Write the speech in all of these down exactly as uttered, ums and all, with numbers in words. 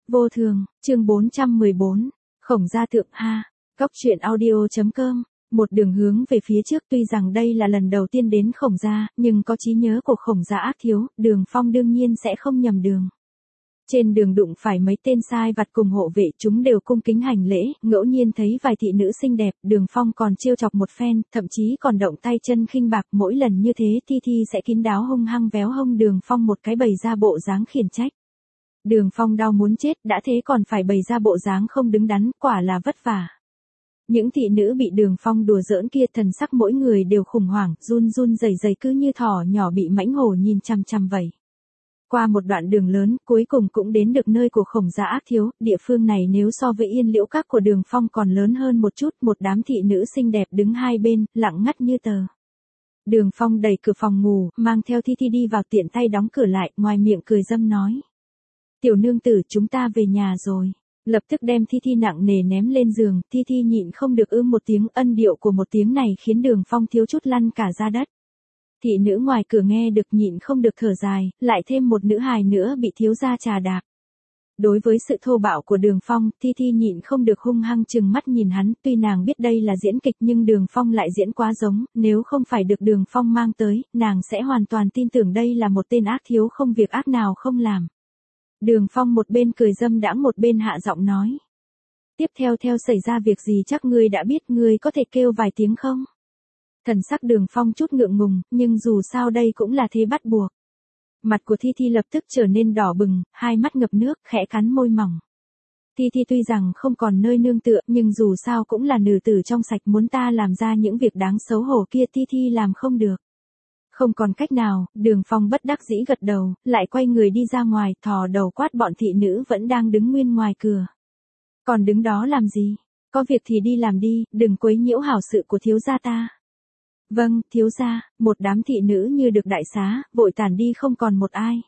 Vô thường, chương bốn trăm mười bốn, Khổng Gia Tượng Ha, Cóc truyện audio.com, một đường hướng về phía trước. Tuy rằng đây là lần đầu tiên đến Khổng Gia, nhưng có trí nhớ của Khổng Gia ác thiếu, Đường Phong đương nhiên sẽ không nhầm đường. Trên đường đụng phải mấy tên sai vặt cùng hộ vệ, chúng đều cung kính hành lễ, ngẫu nhiên thấy vài thị nữ xinh đẹp, Đường Phong còn trêu chọc một phen, thậm chí còn động tay chân khinh bạc. Mỗi lần như thế Thi Thi sẽ kín đáo hung hăng véo hông Đường Phong một cái, bày ra bộ dáng khiển trách. Đường Phong đau muốn chết, đã thế còn phải bày ra bộ dáng không đứng đắn, quả là vất vả. Những thị nữ bị Đường Phong đùa giỡn kia thần sắc mỗi người đều khủng hoảng, run run rẩy rẩy cứ như thỏ nhỏ bị mãnh hổ nhìn chằm chằm vậy. Qua một đoạn đường lớn, cuối cùng cũng đến được nơi của Khổng Gia ác thiếu. Địa phương này nếu so với Yên Liễu Các của Đường Phong còn lớn hơn một chút. Một đám thị nữ xinh đẹp đứng hai bên, lặng ngắt như tờ. Đường Phong đẩy cửa phòng ngủ, mang theo Thi Thi đi vào, tiện tay đóng cửa lại, ngoài miệng cười dâm nói: "Tiểu nương tử, chúng ta về nhà rồi." Lập tức đem Thi Thi nặng nề ném lên giường. Thi Thi nhịn không được ưm một tiếng, ân điệu của một tiếng này khiến Đường Phong thiếu chút lăn cả ra đất. Thị nữ ngoài cửa nghe được nhịn không được thở dài, lại thêm một nữ hài nữa bị thiếu gia trà đạp. Đối với sự thô bạo của Đường Phong, Thi Thi nhịn không được hung hăng trừng mắt nhìn hắn. Tuy nàng biết đây là diễn kịch nhưng Đường Phong lại diễn quá giống, nếu không phải được Đường Phong mang tới, nàng sẽ hoàn toàn tin tưởng đây là một tên ác thiếu không việc ác nào không làm. Đường Phong một bên cười dâm đãng một bên hạ giọng nói: "Tiếp theo theo xảy ra việc gì chắc ngươi đã biết, ngươi có thể kêu vài tiếng không?" Thần sắc Đường Phong chút ngượng ngùng, nhưng dù sao đây cũng là thế bắt buộc. Mặt của Thi Thi lập tức trở nên đỏ bừng, hai mắt ngập nước, khẽ cắn môi mỏng. Thi Thi tuy rằng không còn nơi nương tựa, nhưng dù sao cũng là nữ tử trong sạch, muốn ta làm ra những việc đáng xấu hổ kia Thi Thi làm không được. Không còn cách nào, Đường Phong bất đắc dĩ gật đầu, lại quay người đi ra ngoài, thò đầu quát bọn thị nữ vẫn đang đứng nguyên ngoài cửa: "Còn đứng đó làm gì? Có việc thì đi làm đi, đừng quấy nhiễu hảo sự của thiếu gia ta." "Vâng, thiếu gia." Một đám thị nữ như được đại xá, vội tản đi không còn một ai.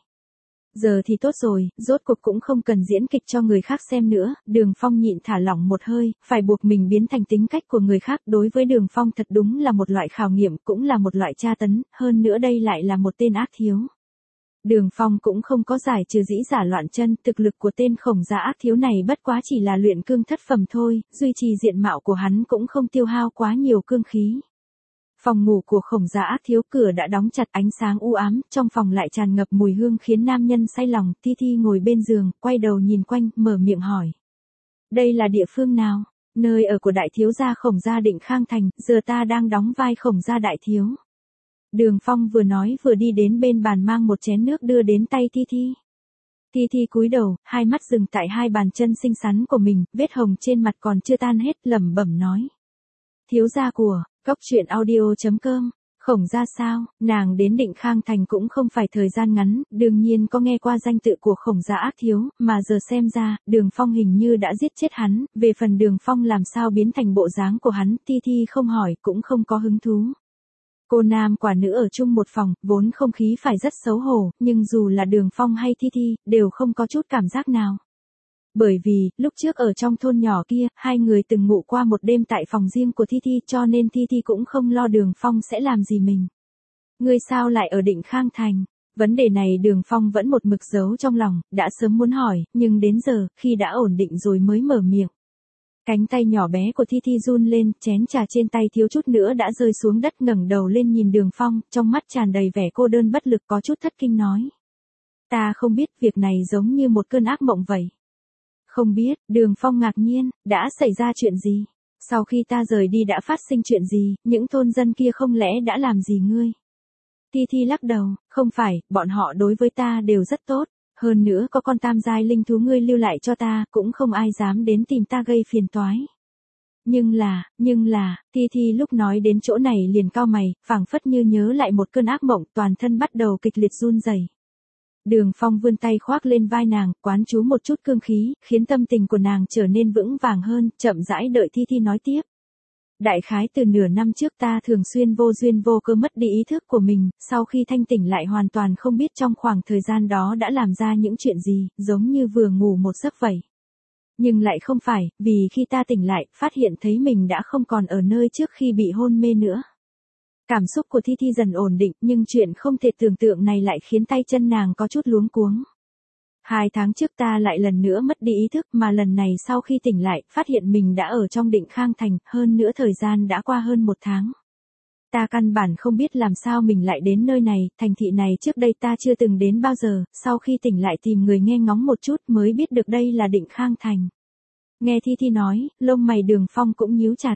Giờ thì tốt rồi, rốt cuộc cũng không cần diễn kịch cho người khác xem nữa. Đường Phong nhịn thả lỏng một hơi, phải buộc mình biến thành tính cách của người khác. Đối với Đường Phong thật đúng là một loại khảo nghiệm, cũng là một loại tra tấn, hơn nữa đây lại là một tên ác thiếu. Đường Phong cũng không có giải trừ dĩ giả loạn chân, thực lực của tên Khổng Gia ác thiếu này bất quá chỉ là luyện cương thất phẩm thôi, duy trì diện mạo của hắn cũng không tiêu hao quá nhiều cương khí. Phòng ngủ của Khổng Gia ác thiếu cửa đã đóng chặt, ánh sáng u ám, trong phòng lại tràn ngập mùi hương khiến nam nhân say lòng. Thi Thi ngồi bên giường, quay đầu nhìn quanh, mở miệng hỏi: "Đây là địa phương nào?" "Nơi ở của đại thiếu gia Khổng Gia Định Khang Thành, giờ ta đang đóng vai Khổng Gia đại thiếu." Đường Phong vừa nói vừa đi đến bên bàn mang một chén nước đưa đến tay Thi Thi. Thi Thi cúi đầu, hai mắt dừng tại hai bàn chân xinh xắn của mình, vết hồng trên mặt còn chưa tan hết, lẩm bẩm nói: "Thiếu gia của Cóc truyện audio.com, Khổng Gia sao?" Nàng đến Định Khang Thành cũng không phải thời gian ngắn, đương nhiên có nghe qua danh tự của Khổng Gia ác thiếu, mà giờ xem ra, Đường Phong hình như đã giết chết hắn. Về phần Đường Phong làm sao biến thành bộ dáng của hắn, Thi Thi không hỏi, cũng không có hứng thú. Cô nam quả nữ ở chung một phòng, vốn không khí phải rất xấu hổ, nhưng dù là Đường Phong hay Thi Thi, đều không có chút cảm giác nào. Bởi vì, lúc trước ở trong thôn nhỏ kia, hai người từng ngủ qua một đêm tại phòng riêng của Thi Thi, cho nên Thi Thi cũng không lo Đường Phong sẽ làm gì mình. "Ngươi sao lại ở Định Khang Thành?" Vấn đề này Đường Phong vẫn một mực giấu trong lòng, đã sớm muốn hỏi, nhưng đến giờ, khi đã ổn định rồi mới mở miệng. Cánh tay nhỏ bé của Thi Thi run lên, chén trà trên tay thiếu chút nữa đã rơi xuống đất, ngẩng đầu lên nhìn Đường Phong, trong mắt tràn đầy vẻ cô đơn bất lực, có chút thất kinh nói: "Ta không biết, việc này giống như một cơn ác mộng vậy." "Không biết?" Đường Phong ngạc nhiên, "đã xảy ra chuyện gì? Sau khi ta rời đi đã phát sinh chuyện gì, những thôn dân kia không lẽ đã làm gì ngươi?" Thi Thi lắc đầu: "Không phải, bọn họ đối với ta đều rất tốt, hơn nữa có con tam giai linh thú ngươi lưu lại cho ta, cũng không ai dám đến tìm ta gây phiền toái. Nhưng là, nhưng là." Thi Thi lúc nói đến chỗ này liền cau mày, phảng phất như nhớ lại một cơn ác mộng, toàn thân bắt đầu kịch liệt run rẩy. Đường Phong vươn tay khoác lên vai nàng, quán chú một chút cương khí, khiến tâm tình của nàng trở nên vững vàng hơn, chậm rãi đợi Thi Thi nói tiếp. "Đại khái từ nửa năm trước ta thường xuyên vô duyên vô cớ mất đi ý thức của mình, sau khi thanh tỉnh lại hoàn toàn không biết trong khoảng thời gian đó đã làm ra những chuyện gì, giống như vừa ngủ một giấc vậy. Nhưng lại không phải, vì khi ta tỉnh lại, phát hiện thấy mình đã không còn ở nơi trước khi bị hôn mê nữa." Cảm xúc của Thi Thi dần ổn định, nhưng chuyện không thể tưởng tượng này lại khiến tay chân nàng có chút luống cuống. Hai tháng trước ta lại lần nữa mất đi ý thức mà lần này sau khi tỉnh lại, phát hiện mình đã ở trong Định Khang Thành, hơn nữa thời gian đã qua hơn một tháng. Ta căn bản không biết làm sao mình lại đến nơi này, thành thị này trước đây ta chưa từng đến bao giờ, sau khi tỉnh lại tìm người nghe ngóng một chút mới biết được đây là Định Khang Thành. Nghe Thi Thi nói, lông mày Đường Phong cũng nhíu chặt.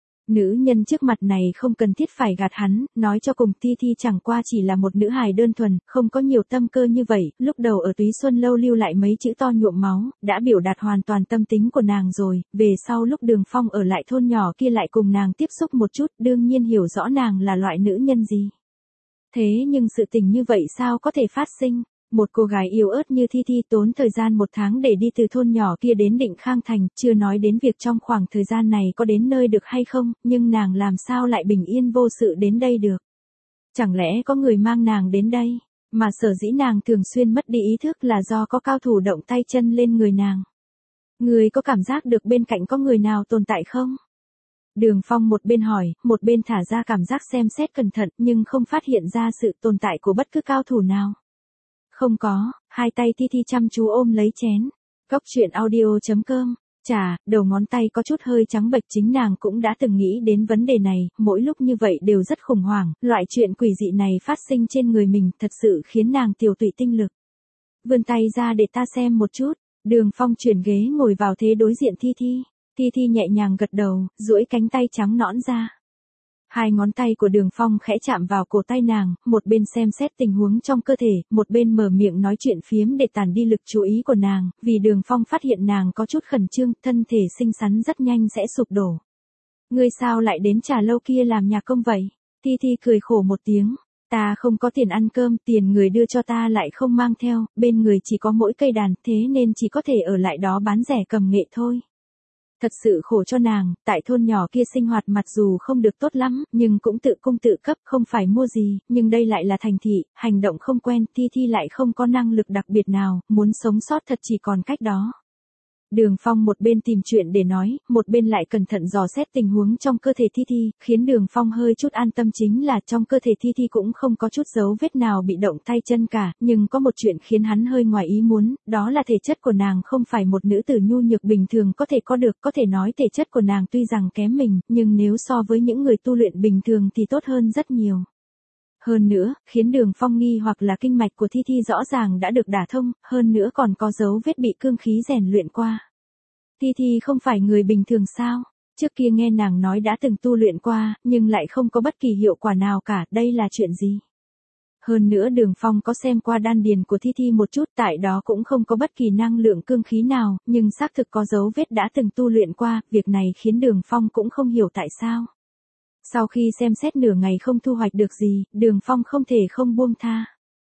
Nữ nhân trước mặt này không cần thiết phải gạt hắn, nói cho cùng Thi Thi chẳng qua chỉ là một nữ hài đơn thuần, không có nhiều tâm cơ như vậy, lúc đầu ở Túy Xuân Lâu lưu lại mấy chữ to nhuộm máu, đã biểu đạt hoàn toàn tâm tính của nàng rồi, về sau lúc Đường Phong ở lại thôn nhỏ kia lại cùng nàng tiếp xúc một chút, đương nhiên hiểu rõ nàng là loại nữ nhân gì. Thế nhưng sự tình như vậy sao có thể phát sinh? Một cô gái yếu ớt như Thi Thi tốn thời gian một tháng để đi từ thôn nhỏ kia đến Định Khang Thành, chưa nói đến việc trong khoảng thời gian này có đến nơi được hay không, nhưng nàng làm sao lại bình yên vô sự đến đây được. Chẳng lẽ có người mang nàng đến đây, mà sở dĩ nàng thường xuyên mất đi ý thức là do có cao thủ động tay chân lên người nàng. Người có cảm giác được bên cạnh có người nào tồn tại không? Đường Phong một bên hỏi, một bên thả ra cảm giác xem xét cẩn thận nhưng không phát hiện ra sự tồn tại của bất cứ cao thủ nào. Không có, hai tay Thi Thi chăm chú ôm lấy chén. Góc truyện audio.com. Chà, đầu ngón tay có chút hơi trắng bệch, chính nàng cũng đã từng nghĩ đến vấn đề này, mỗi lúc như vậy đều rất khủng hoảng, loại chuyện quỷ dị này phát sinh trên người mình thật sự khiến nàng tiều tụy tinh lực. Vươn tay ra để ta xem một chút, Đường Phong chuyển ghế ngồi vào thế đối diện Thi Thi. Thi Thi nhẹ nhàng gật đầu, duỗi cánh tay trắng nõn ra. Hai ngón tay của Đường Phong khẽ chạm vào cổ tay nàng, một bên xem xét tình huống trong cơ thể, một bên mở miệng nói chuyện phiếm để tản đi lực chú ý của nàng, vì Đường Phong phát hiện nàng có chút khẩn trương, thân thể xinh xắn rất nhanh sẽ sụp đổ. Ngươi sao lại đến trà lâu kia làm nhà công vậy? Thi Thi cười khổ một tiếng, ta không có tiền ăn cơm, tiền người đưa cho ta lại không mang theo, bên người chỉ có mỗi cây đàn, thế nên chỉ có thể ở lại đó bán rẻ cầm nghệ thôi. Thật sự khổ cho nàng, tại thôn nhỏ kia sinh hoạt mặc dù không được tốt lắm, nhưng cũng tự cung tự cấp, không phải mua gì, nhưng đây lại là thành thị, hành động không quen, Thi Thi lại không có năng lực đặc biệt nào, muốn sống sót thật chỉ còn cách đó. Đường Phong một bên tìm chuyện để nói, một bên lại cẩn thận dò xét tình huống trong cơ thể Thi Thi, khiến Đường Phong hơi chút an tâm chính là trong cơ thể Thi Thi cũng không có chút dấu vết nào bị động tay chân cả, nhưng có một chuyện khiến hắn hơi ngoài ý muốn, đó là thể chất của nàng không phải một nữ tử nhu nhược bình thường có thể có được, có thể nói thể chất của nàng tuy rằng kém mình, nhưng nếu so với những người tu luyện bình thường thì tốt hơn rất nhiều. Hơn nữa, khiến Đường Phong nghi hoặc là kinh mạch của Thi Thi rõ ràng đã được đả thông, hơn nữa còn có dấu vết bị cương khí rèn luyện qua. Thi Thi không phải người bình thường sao? Trước kia nghe nàng nói đã từng tu luyện qua, nhưng lại không có bất kỳ hiệu quả nào cả, đây là chuyện gì? Hơn nữa Đường Phong có xem qua đan điền của Thi Thi một chút, tại đó cũng không có bất kỳ năng lượng cương khí nào, nhưng xác thực có dấu vết đã từng tu luyện qua, việc này khiến Đường Phong cũng không hiểu tại sao. Sau khi xem xét nửa ngày không thu hoạch được gì, Đường Phong không thể không buông tha.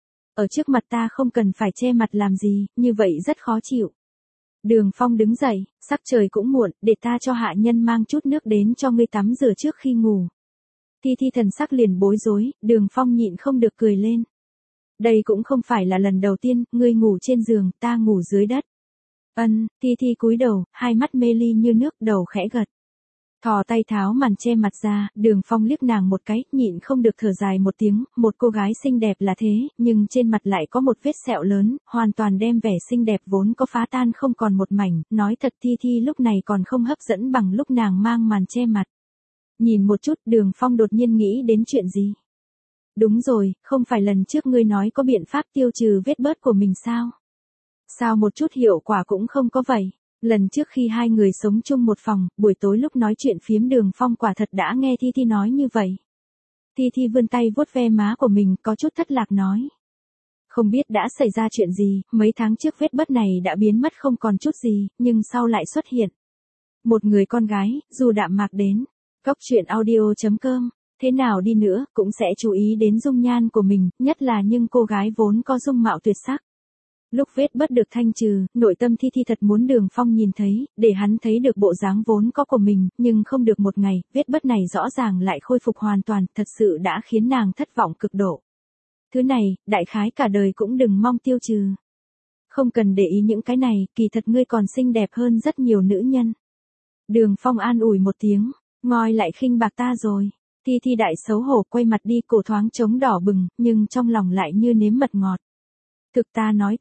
Ở trước mặt ta không cần phải che mặt làm gì, như vậy rất khó chịu. Đường Phong đứng dậy, sắc trời cũng muộn, để ta cho hạ nhân mang chút nước đến cho ngươi tắm rửa trước khi ngủ. Thi Thi thần sắc liền bối rối, Đường Phong nhịn không được cười lên. Đây cũng không phải là lần đầu tiên, ngươi ngủ trên giường, ta ngủ dưới đất. Ân, Thi Thi cúi đầu, hai mắt mê ly như nước, đầu khẽ gật. Thò tay tháo màn che mặt ra, Đường Phong liếc nàng một cái, nhịn không được thở dài một tiếng, một cô gái xinh đẹp là thế, nhưng trên mặt lại có một vết sẹo lớn, hoàn toàn đem vẻ xinh đẹp vốn có phá tan không còn một mảnh, nói thật Thi Thi lúc này còn không hấp dẫn bằng lúc nàng mang màn che mặt. Nhìn một chút, Đường Phong đột nhiên nghĩ đến chuyện gì? Đúng rồi, không phải lần trước ngươi nói có biện pháp tiêu trừ vết bớt của mình sao? Sao một chút hiệu quả cũng không có vậy? Lần trước khi hai người sống chung một phòng, buổi tối lúc nói chuyện phiếm Đường Phong quả thật đã nghe Thi Thi nói như vậy. Thi Thi vươn tay vuốt ve má của mình, có chút thất lạc nói. Không biết đã xảy ra chuyện gì, mấy tháng trước vết bớt này đã biến mất không còn chút gì, nhưng sau lại xuất hiện. Một người con gái, dù đạm mạc đến. Góc truyện audio.com. Thế nào đi nữa, cũng sẽ chú ý đến dung nhan của mình, nhất là những cô gái vốn có dung mạo tuyệt sắc. Lúc vết bớt được thanh trừ, nội tâm Thi Thi thật muốn Đường Phong nhìn thấy, để hắn thấy được bộ dáng vốn có của mình, nhưng không được một ngày, vết bớt này rõ ràng lại khôi phục hoàn toàn, thật sự đã khiến nàng thất vọng cực độ. Thứ này, đại khái cả đời cũng đừng mong tiêu trừ. Không cần để ý những cái này, kỳ thật ngươi còn xinh đẹp hơn rất nhiều nữ nhân. Đường Phong an ủi một tiếng, ngoi lại khinh bạc ta rồi. Thi Thi đại xấu hổ quay mặt đi, cổ thoáng trống đỏ bừng, nhưng trong lòng lại như nếm mật ngọt. Thực ta nói thật,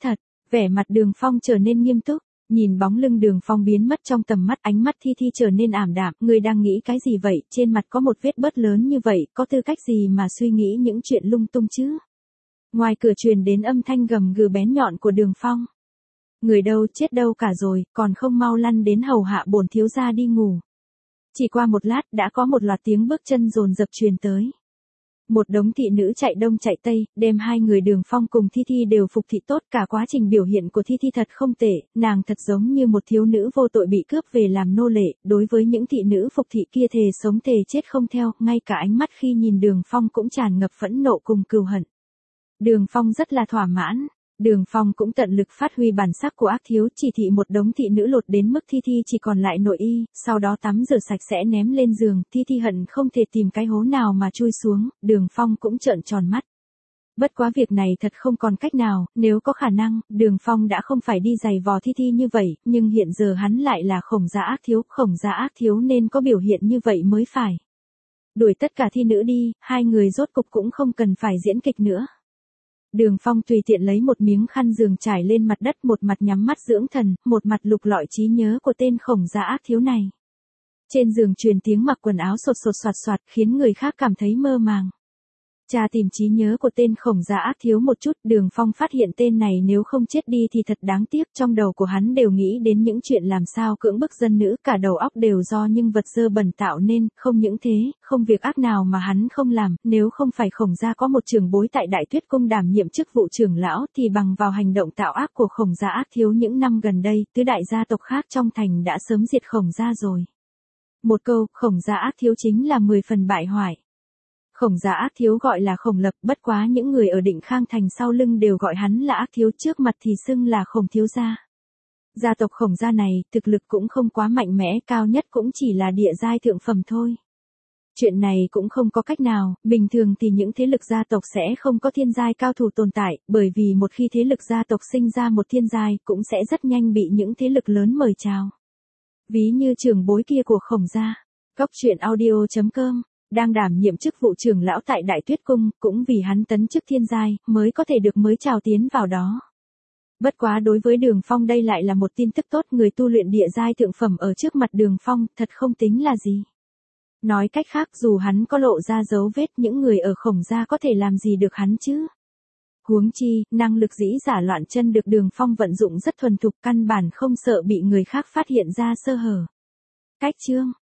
Vẻ mặt Đường Phong trở nên nghiêm túc, nhìn bóng lưng Đường Phong biến mất trong tầm mắt, ánh mắt Thi Thi trở nên ảm đạm, ngươi đang nghĩ cái gì vậy, trên mặt có một vết bớt lớn như vậy, có tư cách gì mà suy nghĩ những chuyện lung tung chứ? Ngoài cửa truyền đến âm thanh gầm gừ bén nhọn của Đường Phong. Người đâu chết đâu cả rồi, còn không mau lăn đến hầu hạ bổn thiếu gia đi ngủ. Chỉ qua một lát đã có một loạt tiếng bước chân dồn dập truyền tới. Một đống thị nữ chạy đông chạy tây, đem hai người Đường Phong cùng Thi Thi đều phục thị tốt, cả quá trình biểu hiện của Thi Thi thật không tệ, nàng thật giống như một thiếu nữ vô tội bị cướp về làm nô lệ, đối với những thị nữ phục thị kia thề sống thề chết không theo, ngay cả ánh mắt khi nhìn Đường Phong cũng tràn ngập phẫn nộ cùng cừu hận. Đường Phong rất là thỏa mãn. Đường Phong cũng tận lực phát huy bản sắc của ác thiếu, chỉ thị một đống thị nữ lột đến mức Thi Thi chỉ còn lại nội y, sau đó tắm rửa sạch sẽ ném lên giường, Thi Thi hận không thể tìm cái hố nào mà chui xuống, Đường Phong cũng trợn tròn mắt. Bất quá việc này thật không còn cách nào, nếu có khả năng, Đường Phong đã không phải đi giày vò Thi Thi như vậy, nhưng hiện giờ hắn lại là Khổng gia ác thiếu, Khổng gia ác thiếu nên có biểu hiện như vậy mới phải. Đuổi tất cả thị nữ đi, hai người rốt cục cũng không cần phải diễn kịch nữa. Đường Phong tùy tiện lấy một miếng khăn giường trải lên mặt đất, một mặt nhắm mắt dưỡng thần, một mặt lục lọi trí nhớ của tên Khổng gia ác thiếu này. Trên giường truyền tiếng mặc quần áo sột sột soạt soạt khiến người khác cảm thấy mơ màng. Cha tìm trí nhớ của tên Khổng gia ác thiếu một chút, Đường Phong phát hiện tên này nếu không chết đi thì thật đáng tiếc, trong đầu của hắn đều nghĩ đến những chuyện làm sao cưỡng bức dân nữ, cả đầu óc đều do những vật dơ bẩn tạo nên, không những thế, không việc ác nào mà hắn không làm, nếu không phải Khổng gia có một trưởng bối tại Đại Tuyết Cung đảm nhiệm chức vụ trưởng lão thì bằng vào hành động tạo ác của Khổng gia ác thiếu những năm gần đây, tứ đại gia tộc khác trong thành đã sớm diệt Khổng gia rồi. Một câu, Khổng gia ác thiếu chính là mười phần bại hoại. Khổng gia ác thiếu gọi là Khổng Lập, bất quá những người ở Định Khang thành sau lưng đều gọi hắn là ác thiếu, trước mặt thì xưng là Khổng thiếu gia. Gia tộc Khổng gia này, thực lực cũng không quá mạnh mẽ, cao nhất cũng chỉ là địa giai thượng phẩm thôi. Chuyện này cũng không có cách nào, bình thường thì những thế lực gia tộc sẽ không có thiên giai cao thủ tồn tại, bởi vì một khi thế lực gia tộc sinh ra một thiên giai, cũng sẽ rất nhanh bị những thế lực lớn mời chào. Ví như trưởng bối kia của Khổng gia, Cóc Truyện Audio chấm com. Đang đảm nhiệm chức vụ trưởng lão tại Đại Tuyết Cung, cũng vì hắn tấn chức thiên giai, mới có thể được mới chào tiến vào đó. Bất quá đối với Đường Phong đây lại là một tin tức tốt, người tu luyện địa giai thượng phẩm ở trước mặt Đường Phong, thật không tính là gì. Nói cách khác, dù hắn có lộ ra dấu vết, những người ở Khổng gia có thể làm gì được hắn chứ? Huống chi, năng lực dĩ giả loạn chân được Đường Phong vận dụng rất thuần thục, căn bản không sợ bị người khác phát hiện ra sơ hở. Cách chương